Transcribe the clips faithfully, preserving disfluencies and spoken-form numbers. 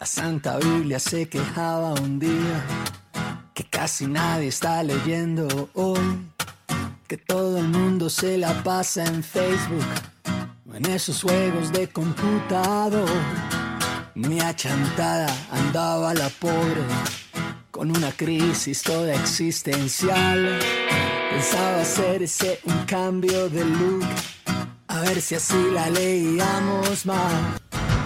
La Santa Biblia se quejaba un día que casi nadie está leyendo hoy, que todo el mundo se la pasa en Facebook o en esos juegos de computador. Muy achantada andaba la pobre con una crisis toda existencial. Pensaba hacerse un cambio de look, a ver si así la leíamos más.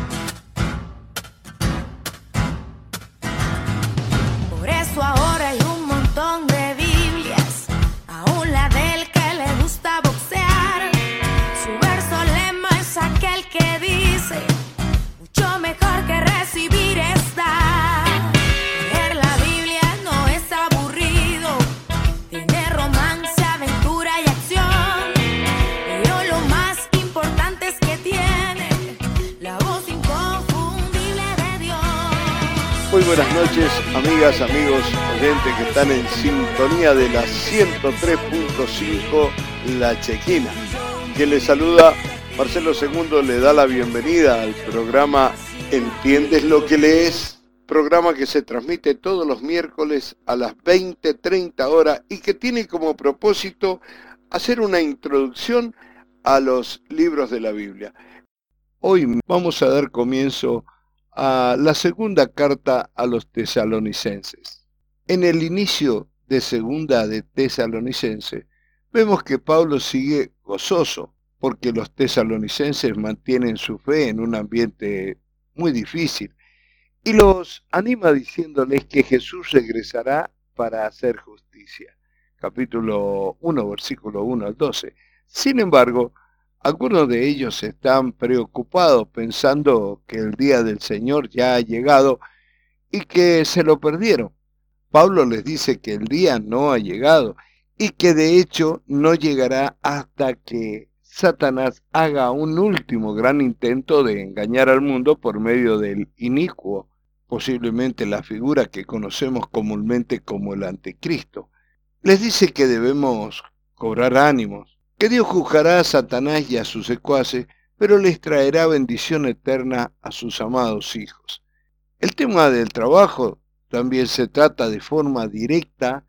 Ahora hay un montón de Biblias, aún la del que le gusta boxear. Su verso lema es aquel que dice: mucho mejor que recibir es dar. Leer la Biblia no es aburrido, tiene romance, aventura y acción, pero lo más importante es que tiene la voz inconfundible de Dios. Muy buenas noches, amigas, amigos, oyentes que están en sintonía de la ciento tres punto cinco La Chequina. Quien les saluda, Marcelo Segundo, le da la bienvenida al programa ¿Entiendes lo que lees? Programa que se transmite todos los miércoles a las veinte treinta horas y que tiene como propósito hacer una introducción a los libros de la Biblia. Hoy vamos a dar comienzo a la segunda carta a los tesalonicenses. En el inicio de segunda de Tesalonicenses, vemos que Pablo sigue gozoso, porque los tesalonicenses mantienen su fe en un ambiente muy difícil, y los anima diciéndoles que Jesús regresará para hacer justicia. Capítulo uno, versículo uno al doce. Sin embargo, algunos de ellos están preocupados pensando que el día del Señor ya ha llegado y que se lo perdieron. Pablo les dice que el día no ha llegado y que de hecho no llegará hasta que Satanás haga un último gran intento de engañar al mundo por medio del inicuo, posiblemente la figura que conocemos comúnmente como el anticristo. Les dice que debemos cobrar ánimos, que Dios juzgará a Satanás y a sus secuaces, pero les traerá bendición eterna a sus amados hijos. El tema del trabajo también se trata de forma directa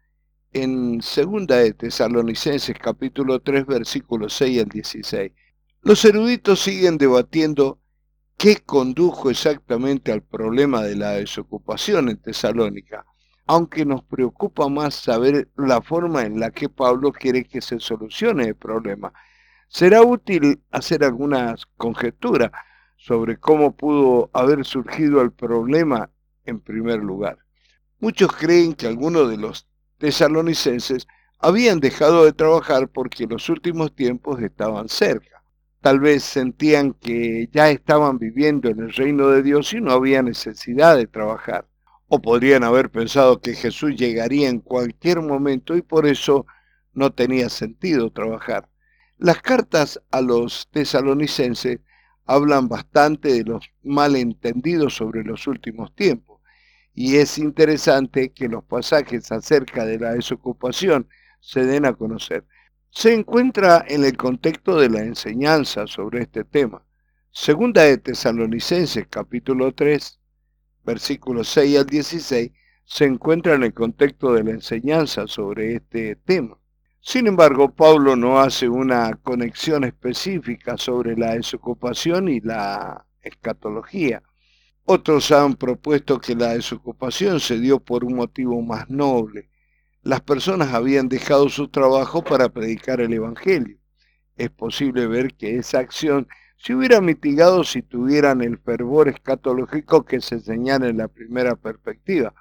en segunda de Tesalonicenses capítulo tres, versículos seis al dieciséis. Los eruditos siguen debatiendo qué condujo exactamente al problema de la desocupación en Tesalónica, aunque nos preocupa más saber la forma en la que Pablo quiere que se solucione el problema. Será útil hacer algunas conjeturas sobre cómo pudo haber surgido el problema en primer lugar. Muchos creen que algunos de los tesalonicenses habían dejado de trabajar porque los últimos tiempos estaban cerca. Tal vez sentían que ya estaban viviendo en el reino de Dios y no había necesidad de trabajar. O podrían haber pensado que Jesús llegaría en cualquier momento y por eso no tenía sentido trabajar. Las cartas a los tesalonicenses hablan bastante de los malentendidos sobre los últimos tiempos. Y es interesante que los pasajes acerca de la desocupación se den a conocer. Se encuentra en el contexto de la enseñanza sobre este tema. Segunda de Tesalonicenses capítulo tres, versículos seis al dieciséis, se encuentra en el contexto de la enseñanza sobre este tema. Sin embargo, Pablo no hace una conexión específica sobre la desocupación y la escatología. Otros han propuesto que la desocupación se dio por un motivo más noble. Las personas habían dejado su trabajo para predicar el evangelio. Es posible ver que esa acción se hubiera mitigado si tuvieran el fervor escatológico que se señala en la primera perspectiva.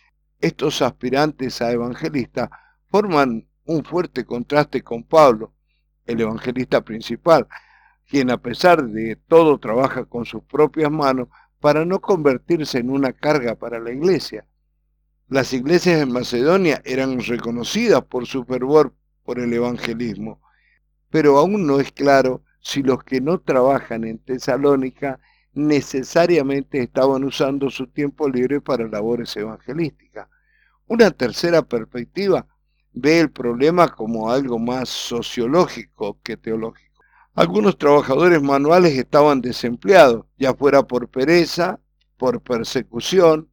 Estos aspirantes a evangelistas forman un fuerte contraste con Pablo, el evangelista principal, quien a pesar de todo trabaja con sus propias manos para no convertirse en una carga para la iglesia. Las iglesias en Macedonia eran reconocidas por su fervor por el evangelismo, pero aún no es claro si los que no trabajan en Tesalónica necesariamente estaban usando su tiempo libre para labores evangelísticas. Una tercera perspectiva ve el problema como algo más sociológico que teológico. Algunos trabajadores manuales estaban desempleados, ya fuera por pereza, por persecución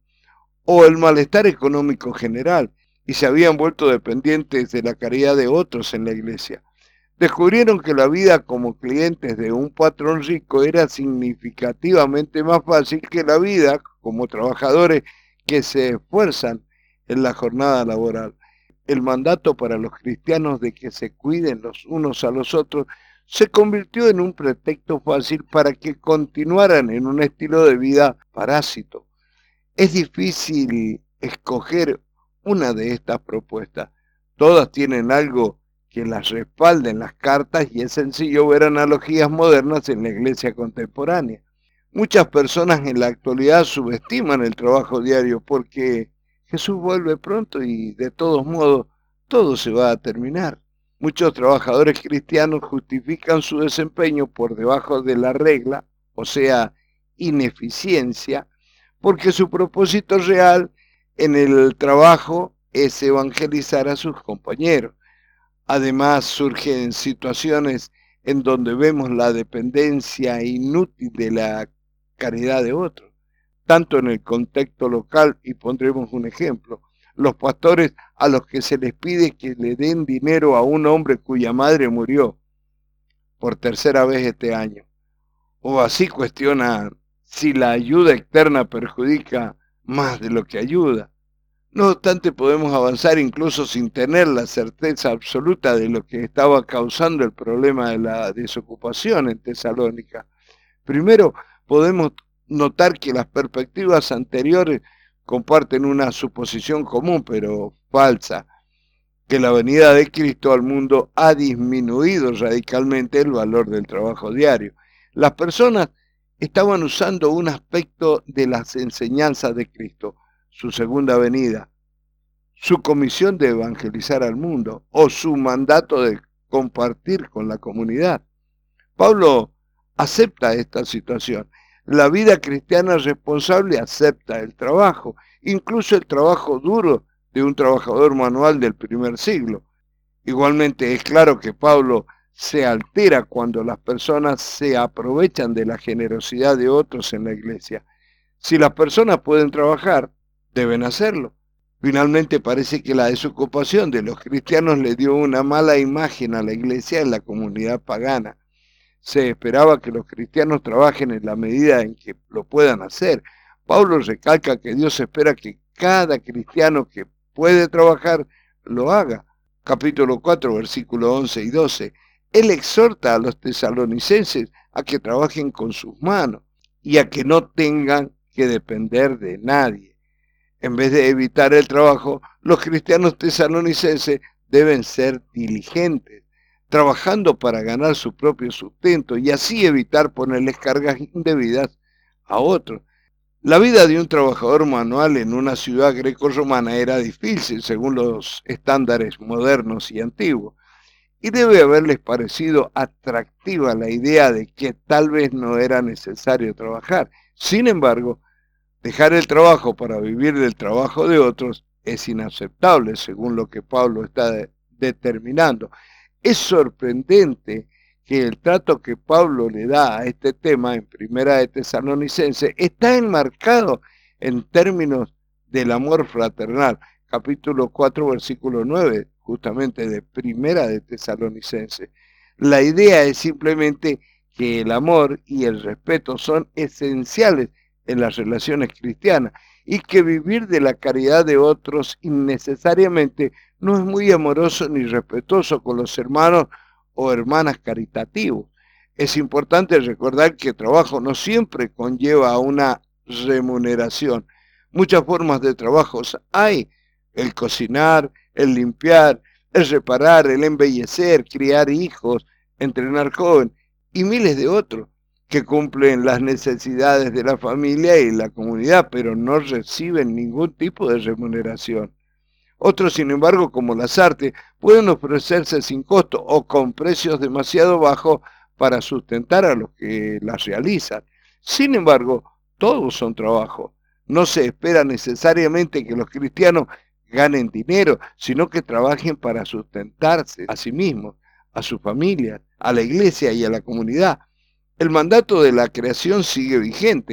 o el malestar económico general, y se habían vuelto dependientes de la caridad de otros en la iglesia. Descubrieron que la vida como clientes de un patrón rico era significativamente más fácil que la vida como trabajadores que se esfuerzan en la jornada laboral. El mandato para los cristianos de que se cuiden los unos a los otros se convirtió en un pretexto fácil para que continuaran en un estilo de vida parásito. Es difícil escoger una de estas propuestas. Todas tienen algo que las respalde en las cartas y es sencillo ver analogías modernas en la iglesia contemporánea. Muchas personas en la actualidad subestiman el trabajo diario porque Jesús vuelve pronto y de todos modos todo se va a terminar. Muchos trabajadores cristianos justifican su desempeño por debajo de la regla, o sea, ineficiencia, porque su propósito real en el trabajo es evangelizar a sus compañeros. Además, surgen situaciones en donde vemos la dependencia inútil de la caridad de otros, tanto en el contexto local, y pondremos un ejemplo, los pastores a los que se les pide que le den dinero a un hombre cuya madre murió por tercera vez este año, o así cuestionan si la ayuda externa perjudica más de lo que ayuda. No obstante, podemos avanzar incluso sin tener la certeza absoluta de lo que estaba causando el problema de la desocupación en Tesalónica. Primero, podemos notar que las perspectivas anteriores comparten una suposición común, pero falsa, que la venida de Cristo al mundo ha disminuido radicalmente el valor del trabajo diario. Las personas estaban usando un aspecto de las enseñanzas de Cristo, su segunda venida, su comisión de evangelizar al mundo o su mandato de compartir con la comunidad. Pablo acepta esta situación. La vida cristiana responsable acepta el trabajo, incluso el trabajo duro de un trabajador manual del primer siglo. Igualmente es claro que Pablo se altera cuando las personas se aprovechan de la generosidad de otros en la iglesia. Si las personas pueden trabajar, deben hacerlo. Finalmente parece que la desocupación de los cristianos le dio una mala imagen a la iglesia en la comunidad pagana. Se esperaba que los cristianos trabajen en la medida en que lo puedan hacer. Pablo recalca que Dios espera que cada cristiano que puede trabajar lo haga. Capítulo cuatro, versículos once y doce. Él exhorta a los tesalonicenses a que trabajen con sus manos y a que no tengan que depender de nadie. En vez de evitar el trabajo, los cristianos tesalonicenses deben ser diligentes, trabajando para ganar su propio sustento y así evitar ponerles cargas indebidas a otros. La vida de un trabajador manual en una ciudad greco-romana era difícil según los estándares modernos y antiguos, y debe haberles parecido atractiva la idea de que tal vez no era necesario trabajar. Sin embargo, dejar el trabajo para vivir del trabajo de otros es inaceptable, según lo que Pablo está de- determinando. Es sorprendente que el trato que Pablo le da a este tema en Primera de Tesalonicenses está enmarcado en términos del amor fraternal. Capítulo cuatro, versículo nueve, justamente de Primera de Tesalonicenses. La idea es simplemente que el amor y el respeto son esenciales en las relaciones cristianas y que vivir de la caridad de otros innecesariamente no es muy amoroso ni respetuoso con los hermanos o hermanas caritativos. Es importante recordar que el trabajo no siempre conlleva una remuneración. Muchas formas de trabajo hay: el cocinar, el limpiar, el reparar, el embellecer, criar hijos, entrenar jóvenes y miles de otros que cumplen las necesidades de la familia y la comunidad, pero no reciben ningún tipo de remuneración. Otros, sin embargo, como las artes, pueden ofrecerse sin costo o con precios demasiado bajos para sustentar a los que las realizan. Sin embargo, todos son trabajo. No se espera necesariamente que los cristianos ganen dinero, sino que trabajen para sustentarse a sí mismos, a su familia, a la iglesia y a la comunidad. El mandato de la creación sigue vigente.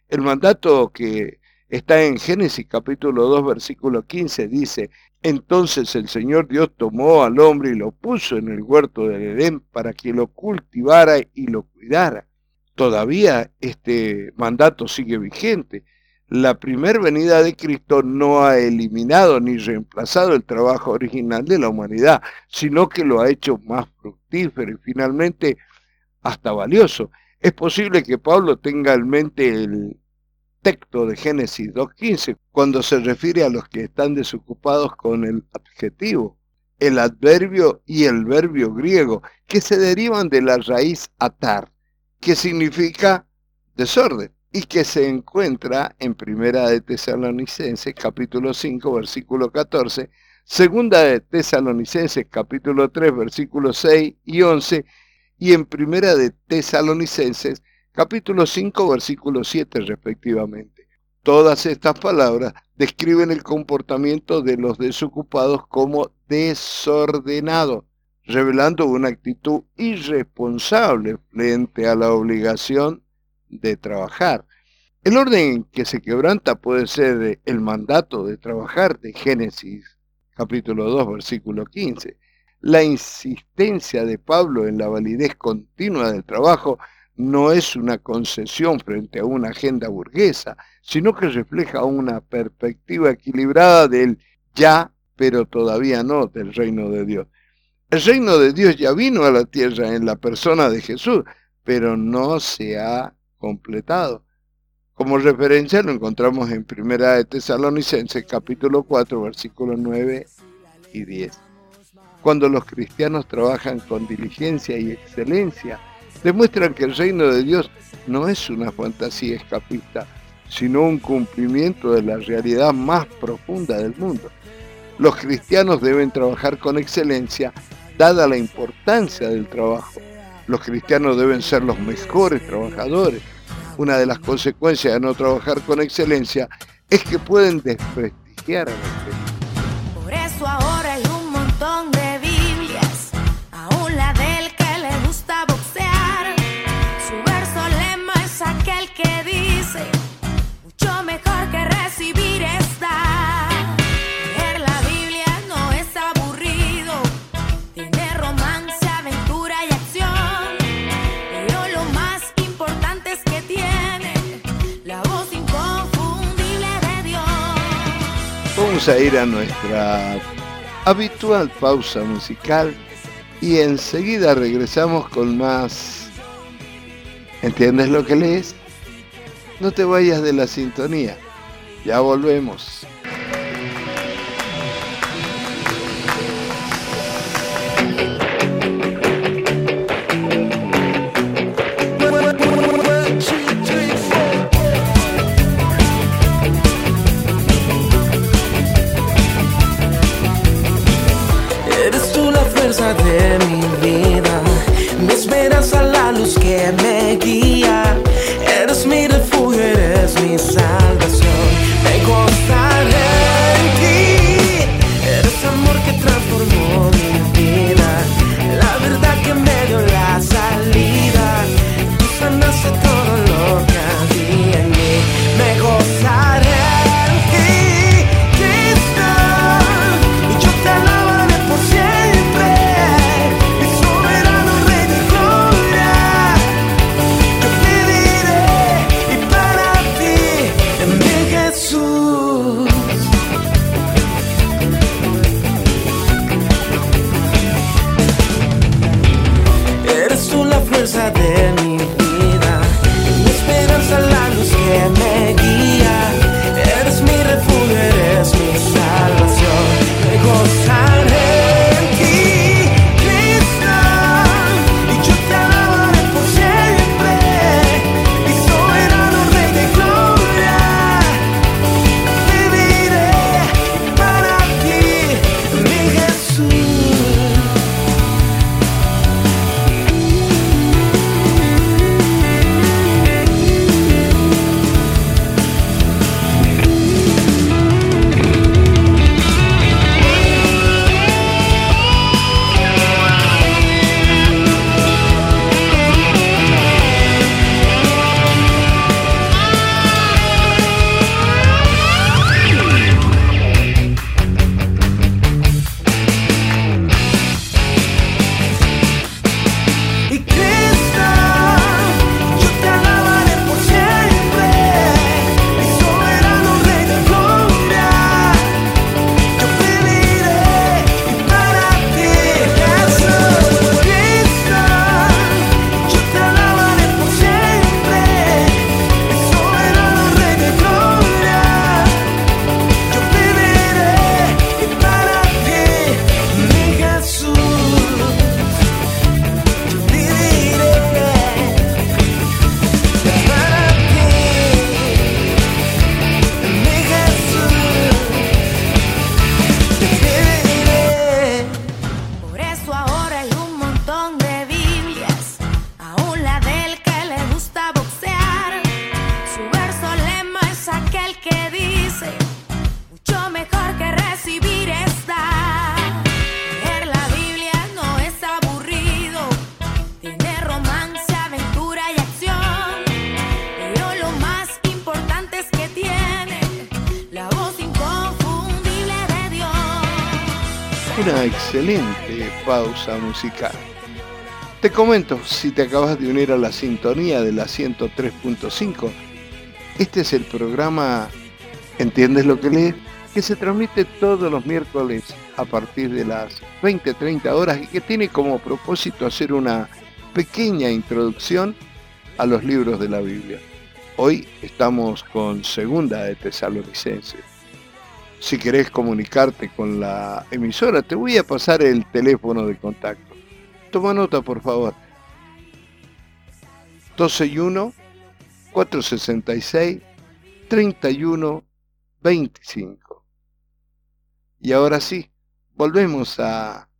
El mandato que está en Génesis capítulo dos, versículo quince, dice: entonces el Señor Dios tomó al hombre y lo puso en el huerto del Edén para que lo cultivara y lo cuidara. Todavía este mandato sigue vigente. La primer venida de Cristo no ha eliminado ni reemplazado el trabajo original de la humanidad, sino que lo ha hecho más fructífero y finalmente hasta valioso. Es posible que Pablo tenga en mente el texto de Génesis dos quince cuando se refiere a los que están desocupados con el adjetivo, el adverbio y el verbio griego, que se derivan de la raíz atar, que significa desorden, y que se encuentra en Primera de Tesalonicenses capítulo cinco versículo catorce, Segunda de Tesalonicenses capítulo tres versículos seis y once, y en Primera de Tesalonicenses capítulo cinco versículo siete respectivamente. Todas estas palabras describen el comportamiento de los desocupados como desordenado, revelando una actitud irresponsable frente a la obligación de trabajar. El orden en que se quebranta puede ser el mandato de trabajar de Génesis capítulo dos versículo quince. La insistencia de Pablo en la validez continua del trabajo no es una concesión frente a una agenda burguesa, sino que refleja una perspectiva equilibrada del ya, pero todavía no del reino de Dios. El reino de Dios ya vino a la tierra en la persona de Jesús, pero no se ha completado. Como referencia lo encontramos en Primera de Tesalonicenses capítulo cuatro versículos nueve y diez. Cuando los cristianos trabajan con diligencia y excelencia, demuestran que el reino de Dios no es una fantasía escapista, sino un cumplimiento de la realidad más profunda del mundo. Los cristianos deben trabajar con excelencia, dada la importancia del trabajo. Los cristianos deben ser los mejores trabajadores. Una de las consecuencias de no trabajar con excelencia es que pueden desprestigiar a la gente. Por eso ahora hay un montón de Biblias, aún la del que le gusta boxear. Su verso lema es aquel que dice: mucho mejor que recibir es dar. Leer la Biblia no es aburrido, tiene romance, aventura y acción. Pero lo más importante es que tiene la voz inconfundible de Dios. Vamos a ir a nuestra habitual pausa musical y enseguida regresamos con más. ¿Entiendes lo que lees? No te vayas de la sintonía, ya volvemos. Eres tú la fuerza de mi vida, mi esperanza, la luz que me guía. Eres mi refugio, eres mi salvación. Me gozaré en ti. Eres amor que transformó mi vida, la verdad que me dio la salida. Tú sanaste todo lo que había en mí. Me gozaré en ti, Cristo, y yo te alabaré por siempre. Mi soberano Rey de gloria, yo viviré y para ti en mi Jesús. Eres tú la fuerza de mi vida, mi esperanza, la luz que me guía. Eres mi refugio, eres mi salvación. Me gozaré en ti, Cristo, y yo te alabaré por siempre. Mi soberano Rey de gloria, viviré para ti, mi Jesús. una excelente pausa musical. Te comento, si te acabas de unir a la sintonía de la ciento tres punto cinco, este es el programa ¿Entiendes lo que lees?, que se transmite todos los miércoles a partir de las veinte treinta horas y que tiene como propósito hacer una pequeña introducción a los libros de la Biblia. Hoy estamos con Segunda de Tesalonicenses. Si querés comunicarte con la emisora, te voy a pasar el teléfono de contacto. Toma nota, por favor. dos seis uno, cuatro seis seis, tres uno dos cinco. Y ahora sí, volvemos a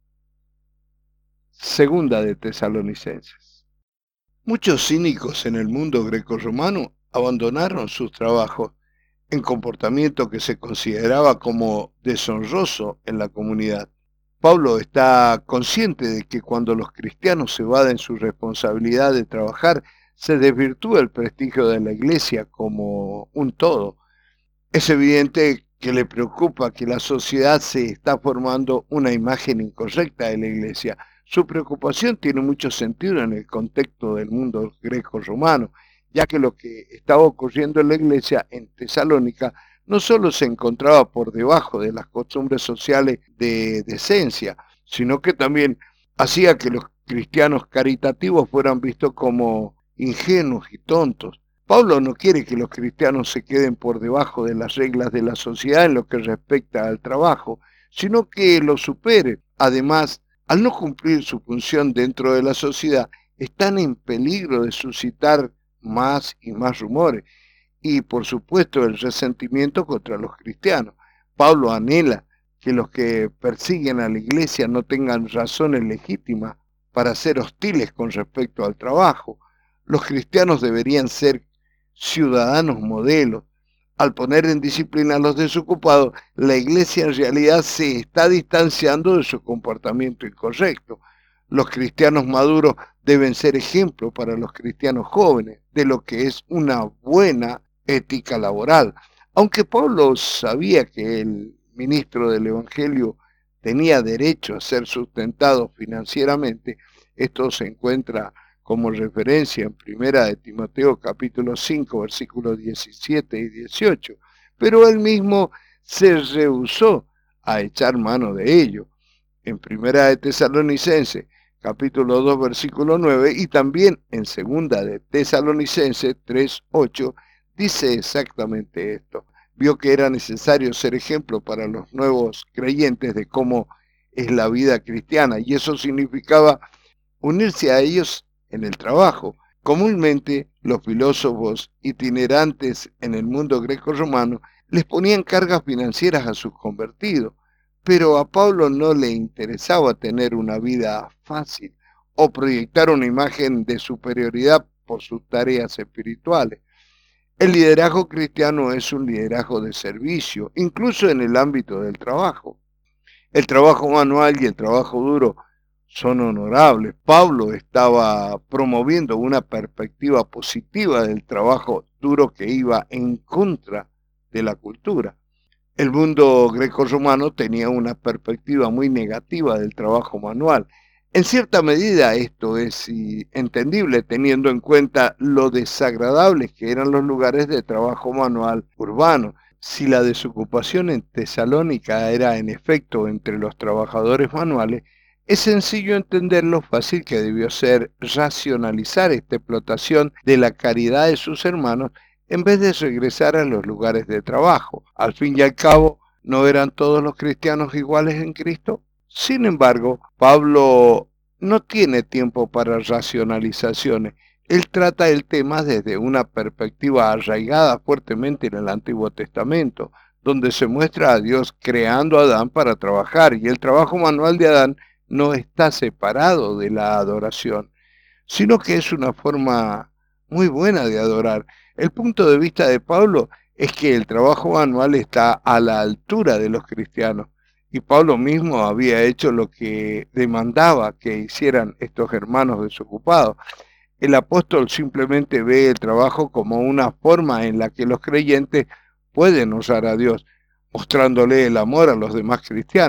Segunda de Tesalonicenses. Muchos cínicos en el mundo grecorromano abandonaron sus trabajos en comportamiento que se consideraba como deshonroso en la comunidad. Pablo está consciente de que cuando los cristianos se evaden su responsabilidad de trabajar, se desvirtúa el prestigio de la iglesia como un todo. Es evidente que le preocupa que la sociedad se está formando una imagen incorrecta de la iglesia. Su preocupación tiene mucho sentido en el contexto del mundo greco-romano, ya que lo que estaba ocurriendo en la iglesia en Tesalónica no solo se encontraba por debajo de las costumbres sociales de decencia, sino que también hacía que los cristianos caritativos fueran vistos como ingenuos y tontos. Pablo no quiere que los cristianos se queden por debajo de las reglas de la sociedad en lo que respecta al trabajo, sino que lo supere. Además, al no cumplir su función dentro de la sociedad, están en peligro de suscitar más y más rumores y, por supuesto, el resentimiento contra los cristianos. Pablo anhela que los que persiguen a la iglesia no tengan razones legítimas para ser hostiles con respecto al trabajo. Los cristianos deberían ser ciudadanos modelos. Al poner en disciplina a los desocupados, la iglesia en realidad se está distanciando de su comportamiento incorrecto. Los cristianos maduros deben ser ejemplo para los cristianos jóvenes de lo que es una buena ética laboral. Aunque Pablo sabía que el ministro del Evangelio tenía derecho a ser sustentado financieramente, esto se encuentra como referencia en Primera de Timoteo capítulo cinco versículos diecisiete y dieciocho, pero él mismo se rehusó a echar mano de ello. En Primera de Tesalonicenses capítulo dos versículo nueve y también en Segunda de Tesalonicenses tres ocho dice exactamente esto. Vio que era necesario ser ejemplo para los nuevos creyentes de cómo es la vida cristiana, y eso significaba unirse a ellos en el trabajo. Comúnmente los filósofos itinerantes en el mundo greco-romano les ponían cargas financieras a sus convertidos, pero a Pablo no le interesaba tener una vida fácil o proyectar una imagen de superioridad por sus tareas espirituales. El liderazgo cristiano es un liderazgo de servicio, incluso en el ámbito del trabajo. El trabajo manual y el trabajo duro son honorables. Pablo estaba promoviendo una perspectiva positiva del trabajo duro que iba en contra de la cultura. El mundo greco-romano tenía una perspectiva muy negativa del trabajo manual. En cierta medida esto es entendible teniendo en cuenta lo desagradables que eran los lugares de trabajo manual urbano. Si la desocupación en Tesalónica era en efecto entre los trabajadores manuales, es sencillo entender lo fácil que debió ser racionalizar esta explotación de la caridad de sus hermanos en vez de regresar a los lugares de trabajo. Al fin y al cabo, ¿no eran todos los cristianos iguales en Cristo? Sin embargo, Pablo no tiene tiempo para racionalizaciones. Él trata el tema desde una perspectiva arraigada fuertemente en el Antiguo Testamento, donde se muestra a Dios creando a Adán para trabajar, y el trabajo manual de Adán no está separado de la adoración, sino que es una forma muy buena de adorar. El punto de vista de Pablo es que el trabajo manual está a la altura de los cristianos, y Pablo mismo había hecho lo que demandaba que hicieran estos hermanos desocupados. El apóstol simplemente ve el trabajo como una forma en la que los creyentes pueden honrar a Dios, mostrándole el amor a los demás cristianos,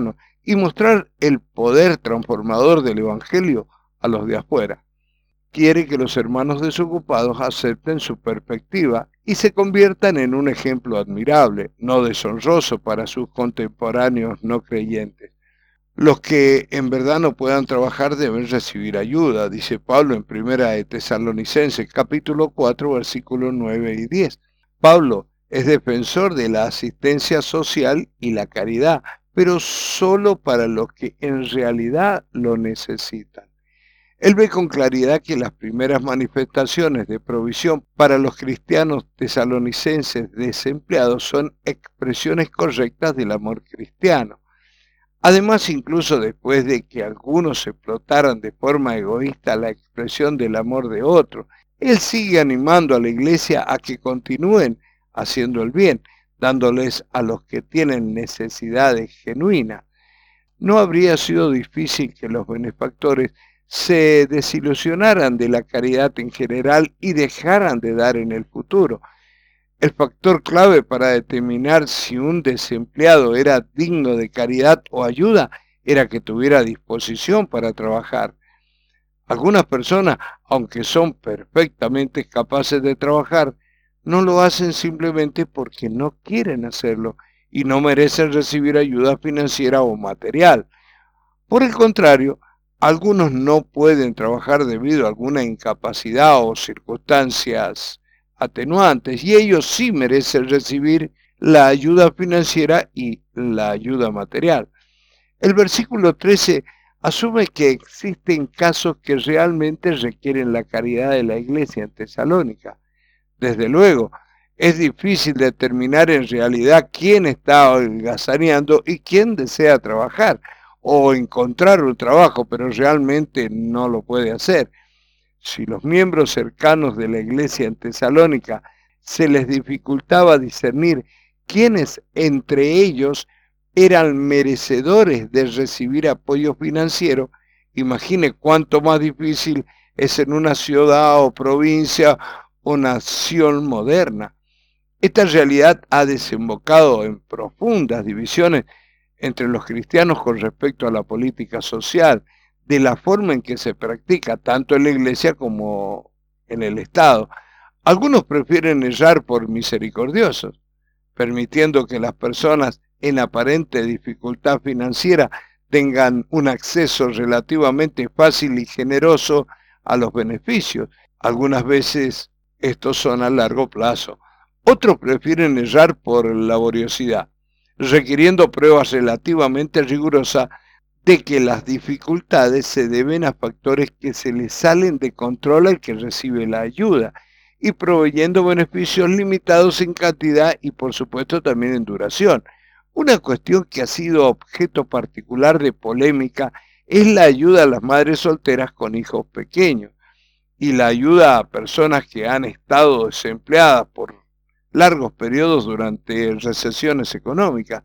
y mostrar el poder transformador del Evangelio a los de afuera. Quiere que los hermanos desocupados acepten su perspectiva y se conviertan en un ejemplo admirable, no deshonroso para sus contemporáneos no creyentes. Los que en verdad no puedan trabajar deben recibir ayuda, dice Pablo en Primera de Tesalonicenses, capítulo cuatro, versículos nueve y diez. Pablo es defensor de la asistencia social y la caridad, pero solo para los que en realidad lo necesitan. Él ve con claridad que las primeras manifestaciones de provisión para los cristianos tesalonicenses desempleados son expresiones correctas del amor cristiano. Además, incluso después de que algunos explotaran de forma egoísta la expresión del amor de otro, él sigue animando a la iglesia a que continúen haciendo el bien, dándoles a los que tienen necesidades genuinas. No habría sido difícil que los benefactores se desilusionaran de la caridad en general y dejaran de dar en el futuro. El factor clave para determinar si un desempleado era digno de caridad o ayuda era que tuviera disposición para trabajar. Algunas personas, aunque son perfectamente capaces de trabajar, no lo hacen simplemente porque no quieren hacerlo y no merecen recibir ayuda financiera o material. Por el contrario, algunos no pueden trabajar debido a alguna incapacidad o circunstancias atenuantes y ellos sí merecen recibir la ayuda financiera y la ayuda material. El versículo trece asume que existen casos que realmente requieren la caridad de la iglesia en Tesalónica. Desde luego, es difícil determinar en realidad quién está holgazaneando y quién desea trabajar o encontrar un trabajo, pero realmente no lo puede hacer. Si los miembros cercanos de la iglesia en Tesalónica se les dificultaba discernir quiénes entre ellos eran merecedores de recibir apoyo financiero, imagine cuánto más difícil es en una ciudad o provincia o nación moderna. Esta realidad ha desembocado en profundas divisiones entre los cristianos con respecto a la política social, de la forma en que se practica tanto en la iglesia como en el Estado. Algunos prefieren errar por misericordiosos, permitiendo que las personas en aparente dificultad financiera tengan un acceso relativamente fácil y generoso a los beneficios. Algunas veces estos son a largo plazo. Otros prefieren errar por laboriosidad, requiriendo pruebas relativamente rigurosas de que las dificultades se deben a factores que se le salen de control al que recibe la ayuda y proveyendo beneficios limitados en cantidad y por supuesto también en duración. Una cuestión que ha sido objeto particular de polémica es la ayuda a las madres solteras con hijos pequeños y la ayuda a personas que han estado desempleadas por largos periodos durante recesiones económicas.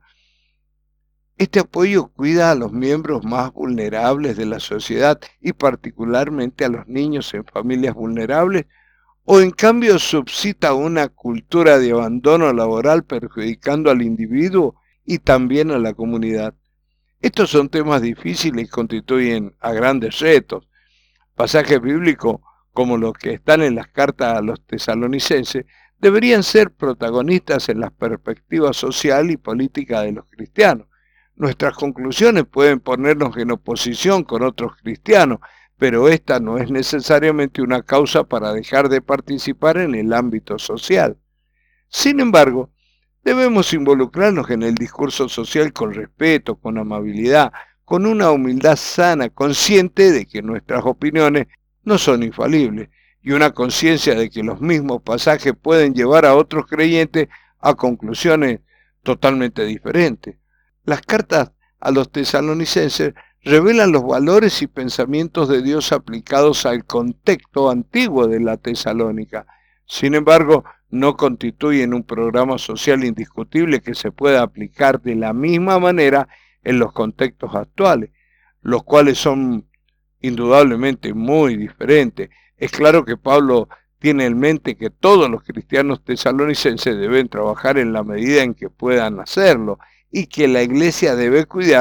Este apoyo cuida a los miembros más vulnerables de la sociedad y particularmente a los niños en familias vulnerables, o en cambio suscita una cultura de abandono laboral perjudicando al individuo y también a la comunidad. Estos son temas difíciles y constituyen a grandes retos. Pasajes bíblicos como los que están en las cartas a los tesalonicenses deberían ser protagonistas en la perspectiva social y política de los cristianos. Nuestras conclusiones pueden ponernos en oposición con otros cristianos, pero esta no es necesariamente una causa para dejar de participar en el ámbito social. Sin embargo, debemos involucrarnos en el discurso social con respeto, con amabilidad, con una humildad sana, consciente de que nuestras opiniones no son infalibles, y una conciencia de que los mismos pasajes pueden llevar a otros creyentes a conclusiones totalmente diferentes. Las cartas a los tesalonicenses revelan los valores y pensamientos de Dios aplicados al contexto antiguo de la Tesalónica. Sin embargo, no constituyen un programa social indiscutible que se pueda aplicar de la misma manera en los contextos actuales, los cuales son indudablemente muy diferentes. Es claro que Pablo tiene en mente que todos los cristianos tesalonicenses deben trabajar en la medida en que puedan hacerlo y que la iglesia debe cuidar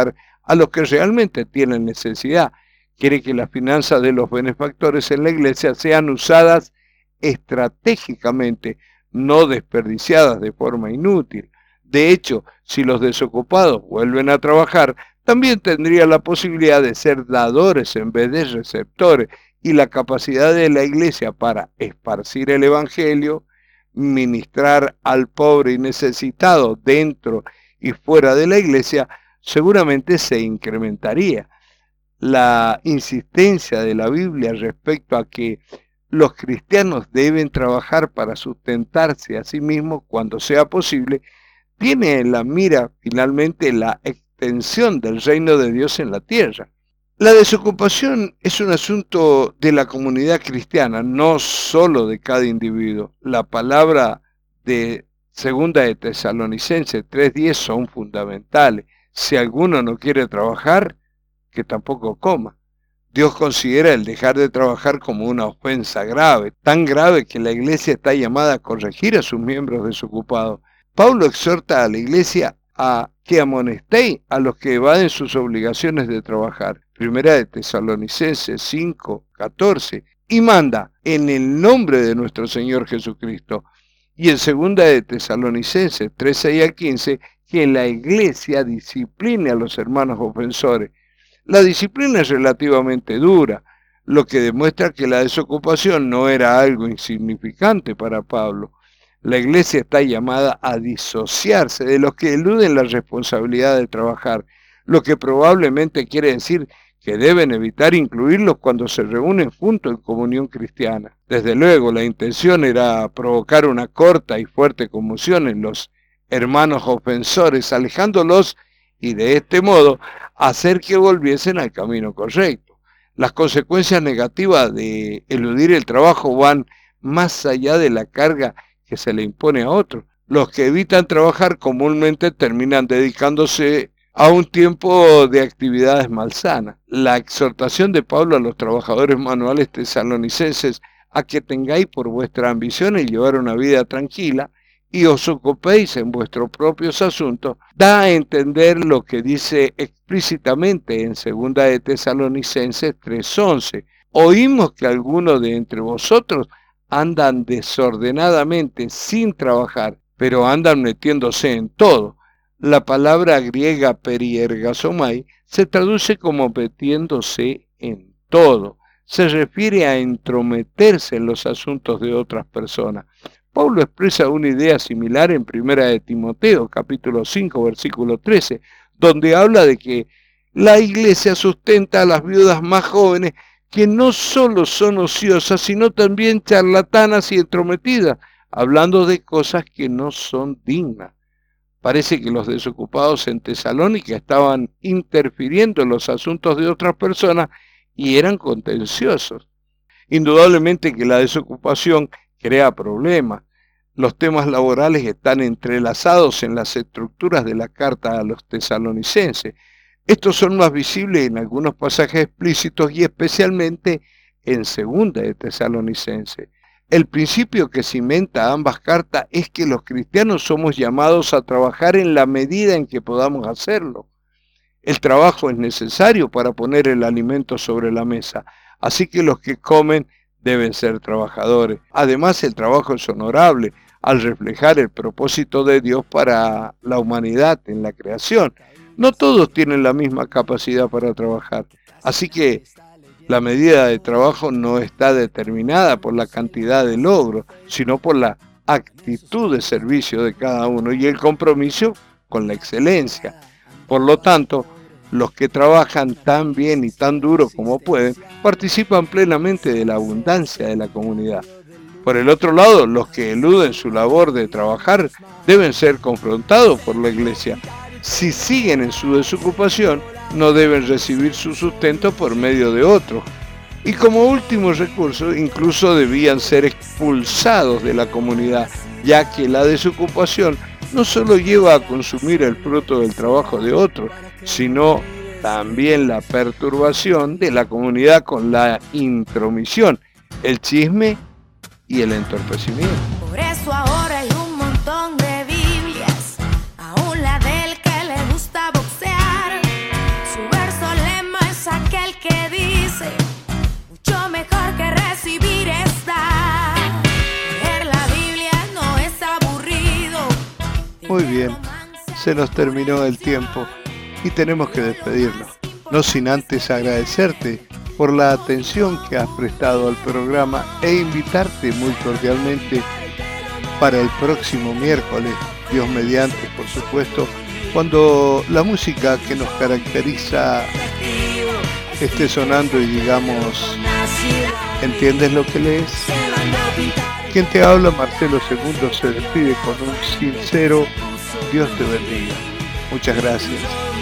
a los que realmente tienen necesidad. Quiere que las finanzas de los benefactores en la iglesia sean usadas estratégicamente, no desperdiciadas de forma inútil. De hecho, si los desocupados vuelven a trabajar, también tendría la posibilidad de ser dadores en vez de receptores, y la capacidad de la iglesia para esparcir el evangelio, ministrar al pobre y necesitado dentro y fuera de la iglesia, seguramente se incrementaría. La insistencia de la Biblia respecto a que los cristianos deben trabajar para sustentarse a sí mismos cuando sea posible, tiene en la mira finalmente la extensión del reino de Dios en la tierra. La desocupación es un asunto de la comunidad cristiana, no solo de cada individuo. La palabra de segunda de Tesalonicenses tres diez son fundamentales. Si alguno no quiere trabajar, que tampoco coma. Dios considera el dejar de trabajar como una ofensa grave, tan grave que la iglesia está llamada a corregir a sus miembros desocupados. Pablo exhorta a la iglesia a que amonestéis a los que evaden sus obligaciones de trabajar. Primera de Tesalonicenses cinco catorce, y manda en el nombre de nuestro Señor Jesucristo. Y en segunda de Tesalonicenses tres seis al quince, que la iglesia discipline a los hermanos ofensores. La disciplina es relativamente dura, lo que demuestra que la desocupación no era algo insignificante para Pablo. La iglesia está llamada a disociarse de los que eluden la responsabilidad de trabajar, lo que probablemente quiere decir que deben evitar incluirlos cuando se reúnen juntos en comunión cristiana. Desde luego, la intención era provocar una corta y fuerte conmoción en los hermanos ofensores, alejándolos y de este modo hacer que volviesen al camino correcto. Las consecuencias negativas de eludir el trabajo van más allá de la carga que se le impone a otros. Los que evitan trabajar comúnmente terminan dedicándose a un tiempo de actividades malsanas. La exhortación de Pablo a los trabajadores manuales tesalonicenses a que tengáis por vuestra ambición el llevar una vida tranquila y os ocupéis en vuestros propios asuntos, da a entender lo que dice explícitamente en segunda de Tesalonicenses tres once. Oímos que algunos de entre vosotros andan desordenadamente sin trabajar, pero andan metiéndose en todo. La palabra griega periergasomai se traduce como metiéndose en todo. Se refiere a entrometerse en los asuntos de otras personas. Pablo expresa una idea similar en primera de Timoteo, capítulo cinco, versículo trece, donde habla de que la iglesia sustenta a las viudas más jóvenes que no solo son ociosas, sino también charlatanas y entrometidas, hablando de cosas que no son dignas. Parece que los desocupados en Tesalónica estaban interfiriendo en los asuntos de otras personas y eran contenciosos. Indudablemente que la desocupación crea problemas. Los temas laborales están entrelazados en las estructuras de la carta a los tesalonicenses. Estos son más visibles en algunos pasajes explícitos y especialmente en segunda de Tesalonicenses. El principio que cimenta ambas cartas es que los cristianos somos llamados a trabajar en la medida en que podamos hacerlo. El trabajo es necesario para poner el alimento sobre la mesa, así que los que comen deben ser trabajadores. Además, el trabajo es honorable al reflejar el propósito de Dios para la humanidad en la creación. No todos tienen la misma capacidad para trabajar, así que la medida de trabajo no está determinada por la cantidad de logros, sino por la actitud de servicio de cada uno y el compromiso con la excelencia. Por lo tanto, los que trabajan tan bien y tan duro como pueden, participan plenamente de la abundancia de la comunidad. Por el otro lado, los que eluden su labor de trabajar deben ser confrontados por la iglesia. Si siguen en su desocupación, no deben recibir su sustento por medio de otros. Y como último recurso, incluso debían ser expulsados de la comunidad, ya que la desocupación no solo lleva a consumir el fruto del trabajo de otros, sino también la perturbación de la comunidad con la intromisión, el chisme y el entorpecimiento. Por eso ahora hay un montón de Biblias, aún la del que le gusta boxear. Su Muy bien, se nos terminó el tiempo y tenemos que despedirnos. No sin antes agradecerte por la atención que has prestado al programa e invitarte muy cordialmente para el próximo miércoles, Dios mediante, por supuesto, cuando la música que nos caracteriza esté sonando y digamos, ¿entiendes lo que lees? Quien te habla, Marcelo segundo, se despide con un sincero Dios te bendiga. Muchas gracias.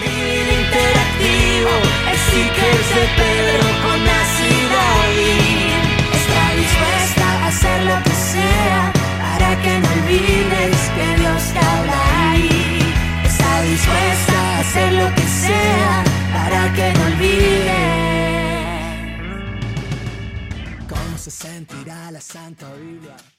Está dispuesta a hacer lo que sea para que no olvides que Dios te habla ahí. Está dispuesta a hacer lo que sea para que no olvides. ¿Cómo se sentirá la Santa Biblia?